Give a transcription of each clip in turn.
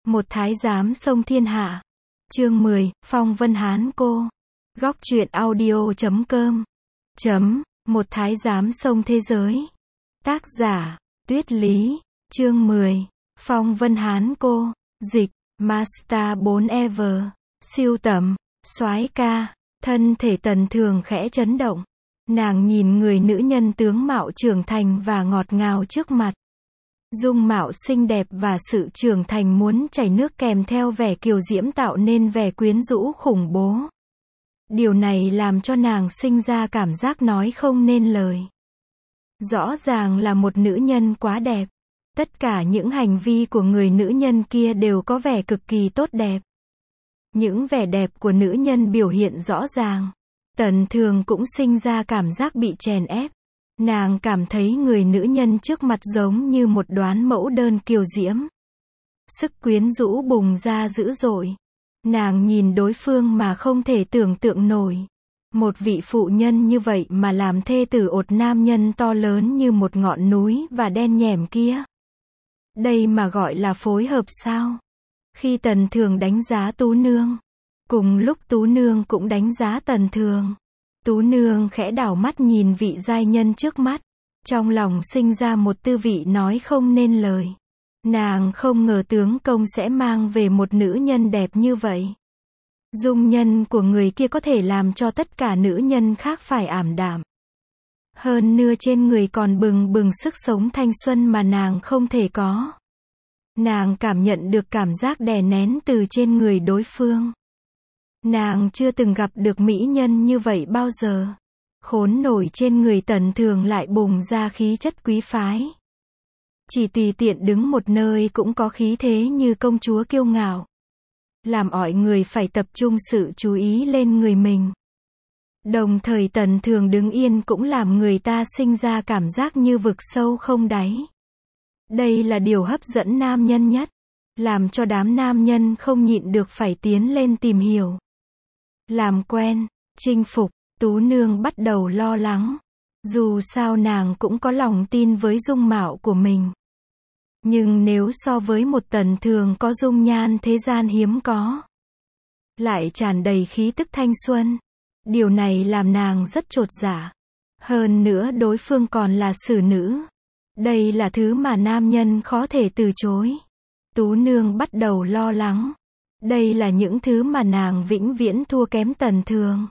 Một thái giám xông thiên hạ. Chương 10, Phong Vân Hán Cô. Góc truyện audio.com. Một thái giám xông thế giới. Tác giả, Tuyết Lý. Chương 10, Phong Vân Hán Cô. Dịch, Master 4 Ever. Siêu tầm, soái ca. Thân thể Tần Thường khẽ chấn động. Nàng nhìn người nữ nhân tướng mạo trưởng thành và ngọt ngào trước mặt. Dung mạo xinh đẹp và sự trưởng thành muốn chảy nước kèm theo vẻ kiều diễm tạo nên vẻ quyến rũ khủng bố. Điều này làm cho nàng sinh ra cảm giác nói không nên lời. Rõ ràng là một nữ nhân quá đẹp. Tất cả những hành vi của người nữ nhân kia đều có vẻ cực kỳ tốt đẹp. Những vẻ đẹp của nữ nhân biểu hiện rõ ràng. Tần Thường cũng sinh ra cảm giác bị chèn ép. Nàng cảm thấy người nữ nhân trước mặt giống như một đoán mẫu đơn kiều diễm. Sức quyến rũ bùng ra dữ dội. Nàng nhìn đối phương mà không thể tưởng tượng nổi. Một vị phụ nhân như vậy mà làm thê tử ột nam nhân to lớn như một ngọn núi và đen nhẻm kia. Đây mà gọi là phối hợp sao? Khi Tần Thường đánh giá Tú Nương, cùng lúc Tú Nương cũng đánh giá Tần Thường. Tú Nương khẽ đảo mắt nhìn vị giai nhân trước mắt. Trong lòng sinh ra một tư vị nói không nên lời. Nàng không ngờ tướng công sẽ mang về một nữ nhân đẹp như vậy. Dung nhân của người kia có thể làm cho tất cả nữ nhân khác phải ảm đạm. Hơn nữa trên người còn bừng bừng sức sống thanh xuân mà nàng không thể có. Nàng cảm nhận được cảm giác đè nén từ trên người đối phương. Nàng chưa từng gặp được mỹ nhân như vậy bao giờ. Khốn nổi trên người Tần Thường lại bùng ra khí chất quý phái. Chỉ tùy tiện đứng một nơi cũng có khí thế như công chúa kiêu ngạo. Làm mọi người phải tập trung sự chú ý lên người mình. Đồng thời Tần Thường đứng yên cũng làm người ta sinh ra cảm giác như vực sâu không đáy. Đây là điều hấp dẫn nam nhân nhất. Làm cho đám nam nhân không nhịn được phải tiến lên tìm hiểu. Làm quen, chinh phục, Tú Nương bắt đầu lo lắng. Dù sao nàng cũng có lòng tin với dung mạo của mình. Nhưng nếu so với một Tần Thường có dung nhan thế gian hiếm có, lại tràn đầy khí tức thanh xuân, điều này làm nàng rất chột dạ. Hơn nữa đối phương còn là xử nữ. Đây là thứ mà nam nhân khó thể từ chối. Tú Nương bắt đầu lo lắng. Đây là những thứ mà nàng vĩnh viễn thua kém Tần Thường.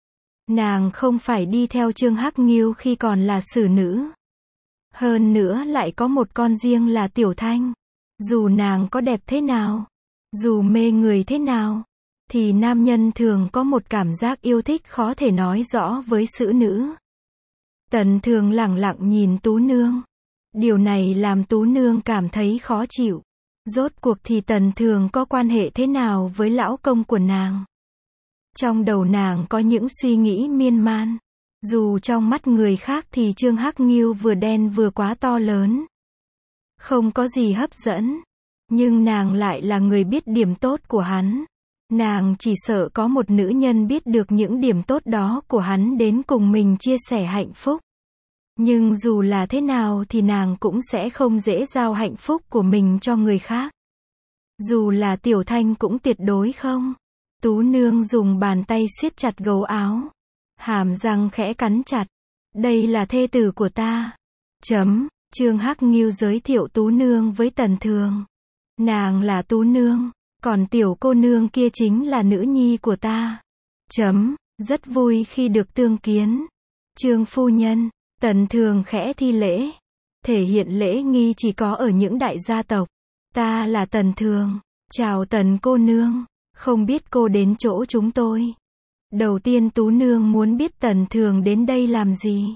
Nàng không phải đi theo Trương Hắc Nghiêu khi còn là xử nữ. Hơn nữa lại có một con riêng là Tiểu Thanh. Dù nàng có đẹp thế nào, dù mê người thế nào, thì nam nhân thường có một cảm giác yêu thích khó thể nói rõ với xử nữ. Tần Thường lẳng lặng nhìn Tú Nương. Điều này làm Tú Nương cảm thấy khó chịu. Rốt cuộc thì Tần Thường có quan hệ thế nào với lão công của nàng? Trong đầu nàng có những suy nghĩ miên man. Dù trong mắt người khác thì Trương Hắc Nghiêu vừa đen vừa quá to lớn. Không có gì hấp dẫn. Nhưng nàng lại là người biết điểm tốt của hắn. Nàng chỉ sợ có một nữ nhân biết được những điểm tốt đó của hắn đến cùng mình chia sẻ hạnh phúc. Nhưng dù là thế nào thì nàng cũng sẽ không dễ giao hạnh phúc của mình cho người khác. Dù là Tiểu Thanh cũng tuyệt đối không. Tú Nương dùng bàn tay siết chặt gấu áo. Hàm răng khẽ cắn chặt. Đây là thê tử của ta. Trương Hắc Nghiêu giới thiệu Tú Nương với Tần Thường. Nàng là Tú Nương. Còn tiểu cô nương kia chính là nữ nhi của ta. Rất vui khi được tương kiến. Trương phu nhân. Tần Thường khẽ thi lễ. Thể hiện lễ nghi chỉ có ở những đại gia tộc. Ta là Tần Thường. Chào Tần cô nương. Không biết cô đến chỗ chúng tôi. Đầu tiên Tú Nương muốn biết Tần Thường đến đây làm gì.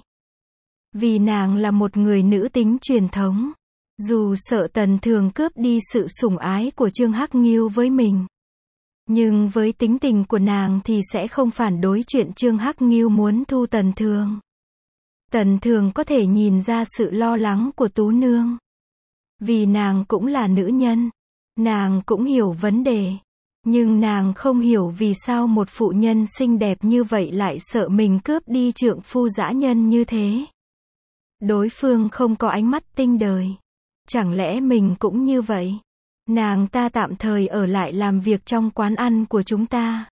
Vì nàng là một người nữ tính truyền thống. Dù sợ Tần Thường cướp đi sự sủng ái của Trương Hắc Nghiêu với mình. Nhưng với tính tình của nàng thì sẽ không phản đối chuyện Trương Hắc Nghiêu muốn thu Tần Thường. Tần Thường có thể nhìn ra sự lo lắng của Tú Nương. Vì nàng cũng là nữ nhân. Nàng cũng hiểu vấn đề. Nhưng nàng không hiểu vì sao một phụ nhân xinh đẹp như vậy lại sợ mình cướp đi trượng phu dã nhân như thế. Đối phương không có ánh mắt tinh đời. Chẳng lẽ mình cũng như vậy? Nàng ta tạm thời ở lại làm việc trong quán ăn của chúng ta.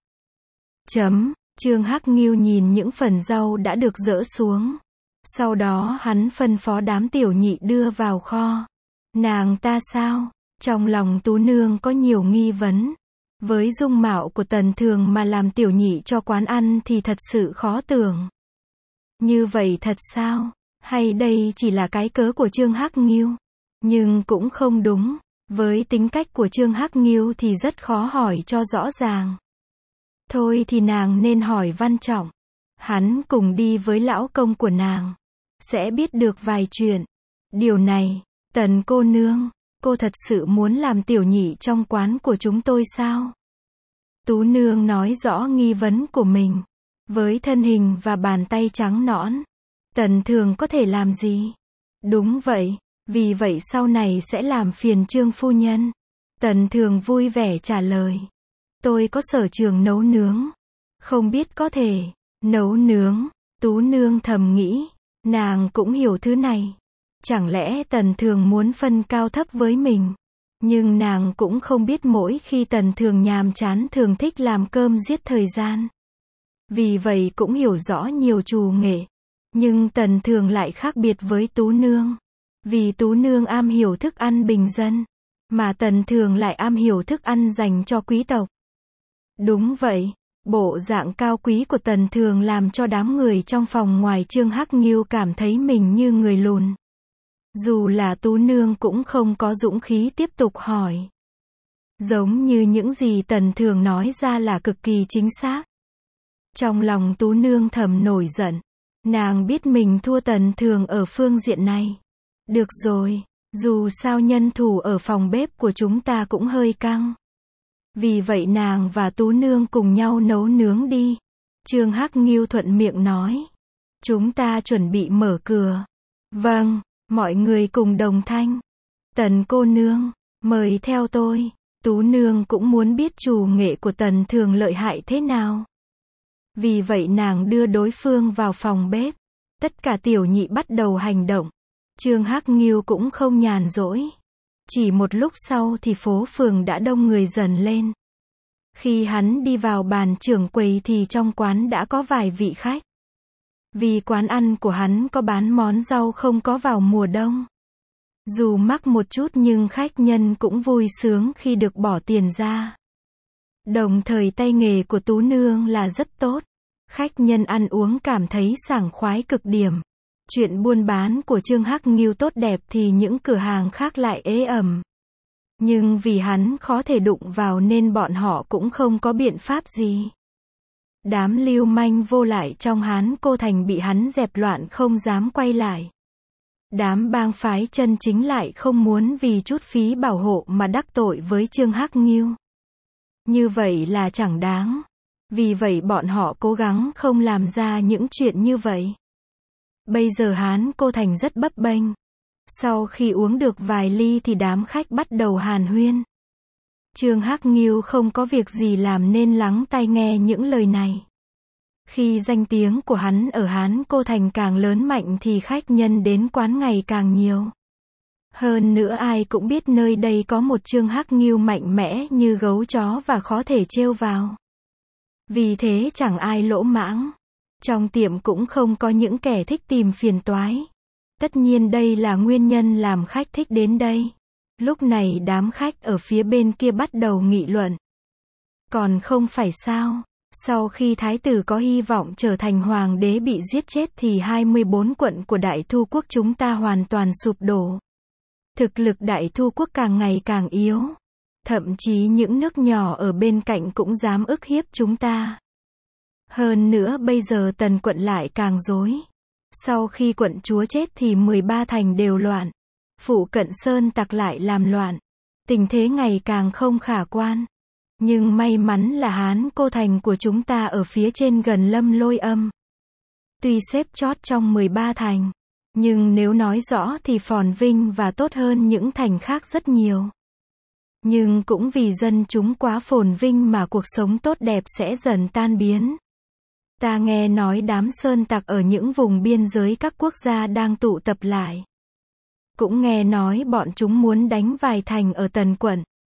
Trương Hắc Nghiêu nhìn những phần rau đã được dỡ xuống. Sau đó hắn phân phó đám tiểu nhị đưa vào kho. Nàng ta sao? Trong lòng Tú Nương có nhiều nghi vấn. Với dung mạo của Tần Thường mà làm tiểu nhị cho quán ăn thì thật sự khó tưởng. Như vậy thật sao? Hay đây chỉ là cái cớ của Trương Hắc Nghiêu? Nhưng cũng không đúng. Với tính cách của Trương Hắc Nghiêu thì rất khó hỏi cho rõ ràng. Thôi thì nàng nên hỏi Văn Trọng. Hắn cùng đi với lão công của nàng. Sẽ biết được vài chuyện. Điều này, Tần cô nương, cô thật sự muốn làm tiểu nhị trong quán của chúng tôi sao? Tú Nương nói rõ nghi vấn của mình. Với thân hình và bàn tay trắng nõn, Tần Thường có thể làm gì? Đúng vậy, vì vậy sau này sẽ làm phiền Trương phu nhân. Tần Thường vui vẻ trả lời. Tôi có sở trường nấu nướng. Không biết có thể nấu nướng. Tú Nương thầm nghĩ, nàng cũng hiểu thứ này. Chẳng lẽ Tần Thường muốn phân cao thấp với mình? Nhưng nàng cũng không biết mỗi khi Tần Thường nhàm chán thường thích làm cơm giết thời gian. Vì vậy cũng hiểu rõ nhiều trù nghệ. Nhưng Tần Thường lại khác biệt với Tú Nương. Vì Tú Nương am hiểu thức ăn bình dân, mà Tần Thường lại am hiểu thức ăn dành cho quý tộc. Đúng vậy, bộ dạng cao quý của Tần Thường làm cho đám người trong phòng ngoài Trương Hắc Nghiêu cảm thấy mình như người lùn. Dù là Tú Nương cũng không có dũng khí tiếp tục hỏi. Giống như những gì Tần Thường nói ra là cực kỳ chính xác. Trong lòng Tú Nương thầm nổi giận. Nàng biết mình thua Tần Thường ở phương diện này. Được rồi, dù sao nhân thủ ở phòng bếp của chúng ta cũng hơi căng. Vì vậy nàng và Tú Nương cùng nhau nấu nướng đi. Trương Hắc Nghiêu thuận miệng nói. Chúng ta chuẩn bị mở cửa. Vâng, mọi người cùng đồng thanh. Tần cô nương, mời theo tôi. Tú Nương cũng muốn biết trù nghệ của Tần Thường lợi hại thế nào. Vì vậy nàng đưa đối phương vào phòng bếp. Tất cả tiểu nhị bắt đầu hành động. Trương Hắc Nghiêu cũng không nhàn rỗi. Chỉ một lúc sau thì phố phường đã đông người dần lên. Khi hắn đi vào bàn trưởng quầy thì trong quán đã có vài vị khách. Vì quán ăn của hắn có bán món rau không có vào mùa đông. Dù mắc một chút nhưng khách nhân cũng vui sướng khi được bỏ tiền ra. Đồng thời tay nghề của Tú Nương là rất tốt. Khách nhân ăn uống cảm thấy sảng khoái cực điểm. Chuyện buôn bán của Trương Hắc Nghiêu tốt đẹp thì những cửa hàng khác lại ế ẩm. Nhưng vì hắn khó thể đụng vào nên bọn họ cũng không có biện pháp gì. Đám lưu manh vô lại trong Hán Cô Thành bị hắn dẹp loạn không dám quay lại. Đám bang phái chân chính lại không muốn vì chút phí bảo hộ mà đắc tội với Trương Hắc Nghiêu. Như vậy là chẳng đáng. Vì vậy bọn họ cố gắng không làm ra những chuyện như vậy. Bây giờ Hán Cô Thành rất bấp bênh. Sau khi uống được vài ly thì đám khách bắt đầu hàn huyên. Trương Hắc Nghiêu không có việc gì làm nên lắng tai nghe những lời này. Khi danh tiếng của hắn ở Hán Cô Thành càng lớn mạnh thì khách nhân đến quán ngày càng nhiều. Hơn nữa ai cũng biết nơi đây có một Trương Hắc Nghiêu mạnh mẽ như gấu chó và khó thể trêu vào. Vì thế chẳng ai lỗ mãng. Trong tiệm cũng không có những kẻ thích tìm phiền toái. Tất nhiên đây là nguyên nhân làm khách thích đến đây. Lúc này đám khách ở phía bên kia bắt đầu nghị luận. Còn không phải sao? Sau khi thái tử có hy vọng trở thành hoàng đế bị giết chết thì 24 quận của Đại Thu Quốc chúng ta hoàn toàn sụp đổ. Thực lực Đại Thu Quốc càng ngày càng yếu. Thậm chí những nước nhỏ ở bên cạnh cũng dám ức hiếp chúng ta. Hơn nữa bây giờ Tần quận lại càng rối. Sau khi quận chúa chết thì 13 thành đều loạn. Phụ cận Sơn Tặc lại làm loạn. Tình thế ngày càng không khả quan. Nhưng may mắn là Hán Cô Thành của chúng ta ở phía trên gần Lâm Lôi Âm. Tuy xếp chót trong 13 thành. Nhưng nếu nói rõ thì phồn vinh và tốt hơn những thành khác rất nhiều. Nhưng cũng vì dân chúng quá phồn vinh mà cuộc sống tốt đẹp sẽ dần tan biến. Ta nghe nói đám Sơn Tặc ở những vùng biên giới các quốc gia đang tụ tập lại. Cũng nghe nói bọn chúng muốn đánh vài thành ở Tần quận.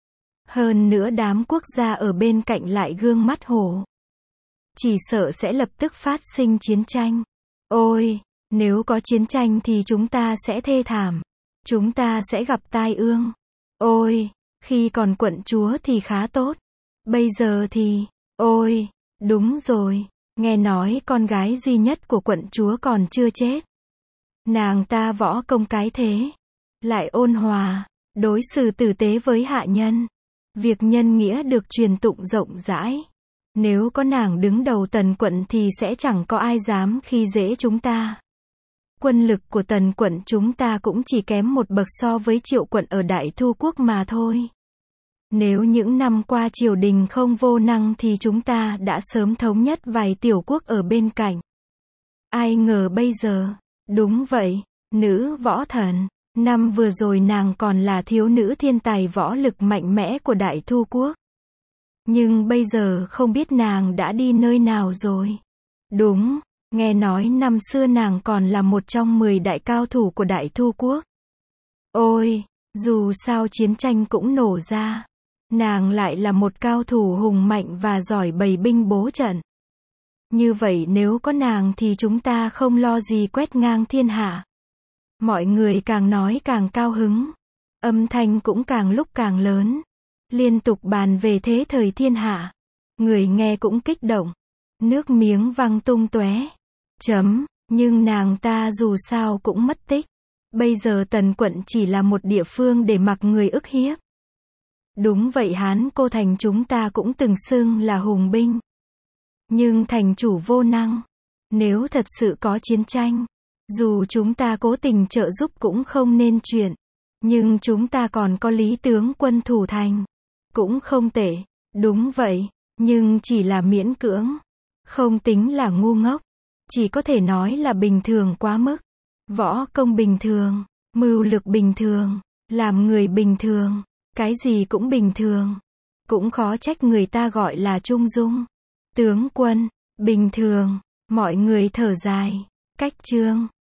Hơn nữa đám quốc gia ở bên cạnh lại gương mắt hổ. Chỉ sợ sẽ lập tức phát sinh chiến tranh. Ôi, nếu có chiến tranh thì chúng ta sẽ thê thảm. Chúng ta sẽ gặp tai ương. Ôi, khi còn quận chúa thì khá tốt. Bây giờ thì, ôi, đúng rồi, nghe nói con gái duy nhất của quận chúa còn chưa chết. Nàng ta võ công cái thế, lại ôn hòa, đối xử tử tế với hạ nhân. Việc nhân nghĩa được truyền tụng rộng rãi. Nếu có nàng đứng đầu Tần quận thì sẽ chẳng có ai dám khi dễ chúng ta. Quân lực của Tần quận chúng ta cũng chỉ kém một bậc so với Triệu quận ở Đại Thu quốc mà thôi. Nếu những năm qua triều đình không vô năng thì chúng ta đã sớm thống nhất vài tiểu quốc ở bên cạnh. Ai ngờ bây giờ, đúng vậy, nữ võ thần, năm vừa rồi nàng còn là thiếu nữ thiên tài võ lực mạnh mẽ của Đại Thu quốc. Nhưng bây giờ không biết nàng đã đi nơi nào rồi. Đúng, nghe nói năm xưa nàng còn là một trong 10 đại cao thủ của Đại Thu quốc. Ôi, dù sao chiến tranh cũng nổ ra. Nàng lại là một cao thủ hùng mạnh và giỏi bày binh bố trận. Như vậy nếu có nàng thì chúng ta không lo gì quét ngang thiên hạ. Mọi người càng nói càng cao hứng. Âm thanh cũng càng lúc càng lớn. Liên tục bàn về thế thời thiên hạ. Người nghe cũng kích động. Nước miếng văng tung tóe. Nhưng nàng ta dù sao cũng mất tích. Bây giờ Tần quận chỉ là một địa phương để mặc người ức hiếp. Đúng vậy, Hán Cô thành chúng ta cũng từng xưng là hùng binh. Nhưng thành chủ vô năng. Nếu thật sự có chiến tranh, dù chúng ta cố tình trợ giúp cũng không nên chuyện. Nhưng chúng ta còn có Lý tướng quân thủ thành. Cũng không tệ. Đúng vậy, nhưng chỉ là miễn cưỡng. Không tính là ngu ngốc. Chỉ có thể nói là bình thường quá mức. Võ công bình thường, mưu lược bình thường, làm người bình thường, cái gì cũng bình thường. Cũng khó trách người ta gọi là trung dung. Tướng quân, bình thường, mọi người thở dài. Cách chương